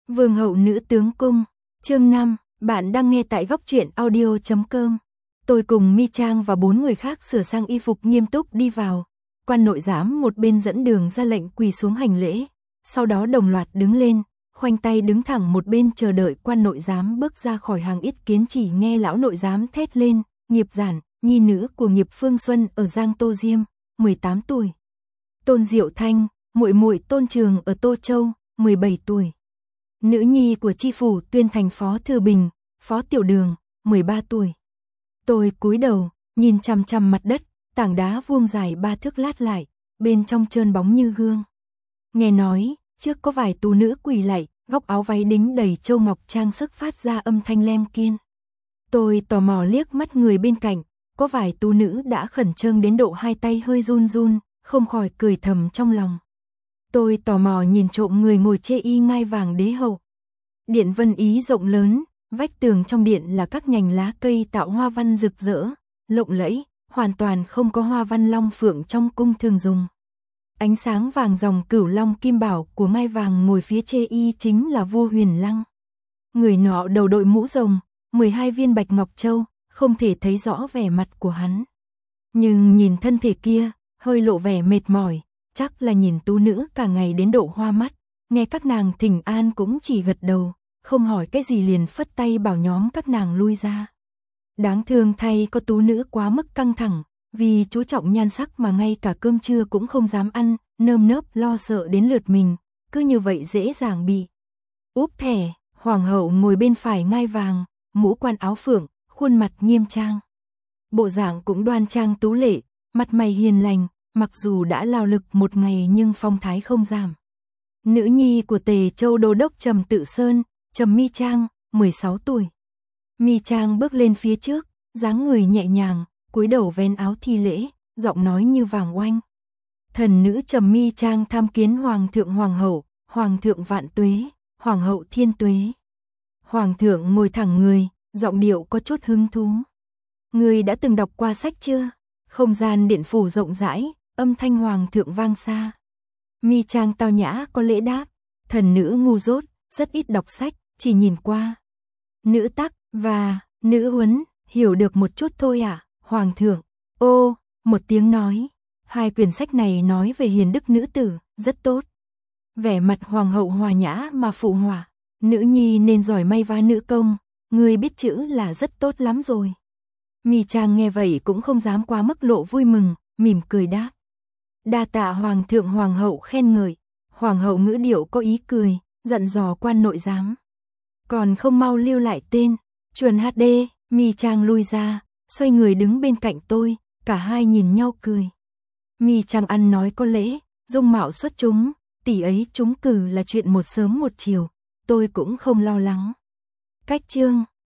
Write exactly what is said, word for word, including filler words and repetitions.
Vương hậu nữ tướng cung, chương năm, bạn đang nghe tại góc truyện audio chấm com. Tôi cùng Mi Trang và bốn người khác sửa sang y phục nghiêm túc đi vào. Quan nội giám một bên dẫn đường ra lệnh quỳ xuống hành lễ, sau đó đồng loạt đứng lên, khoanh tay đứng thẳng một bên chờ đợi quan nội giám bước ra khỏi hàng yết kiến. Chỉ nghe lão nội giám thét lên, Nghiệp Giản, nhi nữ của Nghiệp Phương Xuân ở Giang Tô Diêm, mười tám tuổi. Tôn Diệu Thanh, muội muội Tôn Trường ở Tô Châu, mười bảy tuổi. Nữ nhi của tri phủ Tuyên Thành Phó Thư Bình, Phó Tiểu Đường, mười ba tuổi. Tôi cúi đầu, nhìn chằm chằm mặt đất, tảng đá vuông dài ba thước lát lại, bên trong trơn bóng như gương. Nghe nói, trước có vài tú nữ quỳ lạy, góc áo váy đính đầy châu ngọc trang sức phát ra âm thanh lem kiên. Tôi tò mò liếc mắt người bên cạnh, có vài tú nữ đã khẩn trương đến độ hai tay hơi run run, không khỏi cười thầm trong lòng. Tôi tò mò nhìn trộm người ngồi chê y ngai vàng đế hậu. Điện vân ý rộng lớn, vách tường trong điện là các nhành lá cây tạo hoa văn rực rỡ, lộng lẫy, hoàn toàn không có hoa văn long phượng trong cung thường dùng. Ánh sáng vàng dòng cửu long kim bảo của ngai vàng ngồi phía chê y chính là vua Huyền Lăng. Người nọ đầu đội mũ rồng, mười hai viên bạch ngọc châu, không thể thấy rõ vẻ mặt của hắn. Nhưng nhìn thân thể kia, hơi lộ vẻ mệt mỏi, chắc là nhìn tú nữ cả ngày đến độ hoa mắt, nghe các nàng thỉnh an cũng chỉ gật đầu, không hỏi cái gì liền phất tay bảo nhóm các nàng lui ra. Đáng thương thay có tú nữ quá mức căng thẳng, vì chú trọng nhan sắc mà ngay cả cơm trưa cũng không dám ăn, nơm nớp lo sợ đến lượt mình, cứ như vậy dễ dàng bị úp thẻ. Hoàng hậu ngồi bên phải ngai vàng, mũ quan áo phượng, khuôn mặt nghiêm trang. Bộ dạng cũng đoan trang tú lệ, mặt mày hiền lành, mặc dù đã lao lực một ngày nhưng phong thái không giảm. Nữ nhi của Tề Châu Đô đốc Trầm Tự Sơn, Trầm Mi Trang, mười sáu tuổi. Mi Trang bước lên phía trước, dáng người nhẹ nhàng, cúi đầu vén áo thi lễ, giọng nói như vàng oanh. Thần nữ Trầm Mi Trang tham kiến Hoàng thượng Hoàng hậu, Hoàng thượng vạn tuế, Hoàng hậu thiên tuế. Hoàng thượng ngồi thẳng người, giọng điệu có chút hứng thú. Người đã từng đọc qua sách chưa? Không gian điện phủ rộng rãi, âm thanh Hoàng thượng vang xa. Mi Trang tao nhã có lễ đáp, thần nữ ngu dốt, rất ít đọc sách, chỉ nhìn qua. Nữ tắc và nữ huấn, hiểu được một chút thôi ạ, à? Hoàng thượng. Ô, một tiếng nói, hai quyển sách này nói về hiền đức nữ tử, rất tốt. Vẻ mặt hoàng hậu hòa nhã mà phụ họa, nữ nhi nên giỏi may vá nữ công, người biết chữ là rất tốt lắm rồi. Mi Trang nghe vậy cũng không dám quá mức lộ vui mừng, mỉm cười đáp. Đa tạ Hoàng thượng Hoàng hậu khen ngợi. Hoàng hậu ngữ điệu có ý cười, dặn dò quan nội giám. Còn không mau lưu lại tên, chuẩn hát đê. Mi Trang lui ra, xoay người đứng bên cạnh tôi, cả hai nhìn nhau cười. Mi Trang ăn nói có lễ, dung mạo xuất chúng, tỷ ấy trúng cử là chuyện một sớm một chiều, tôi cũng không lo lắng. Cách chương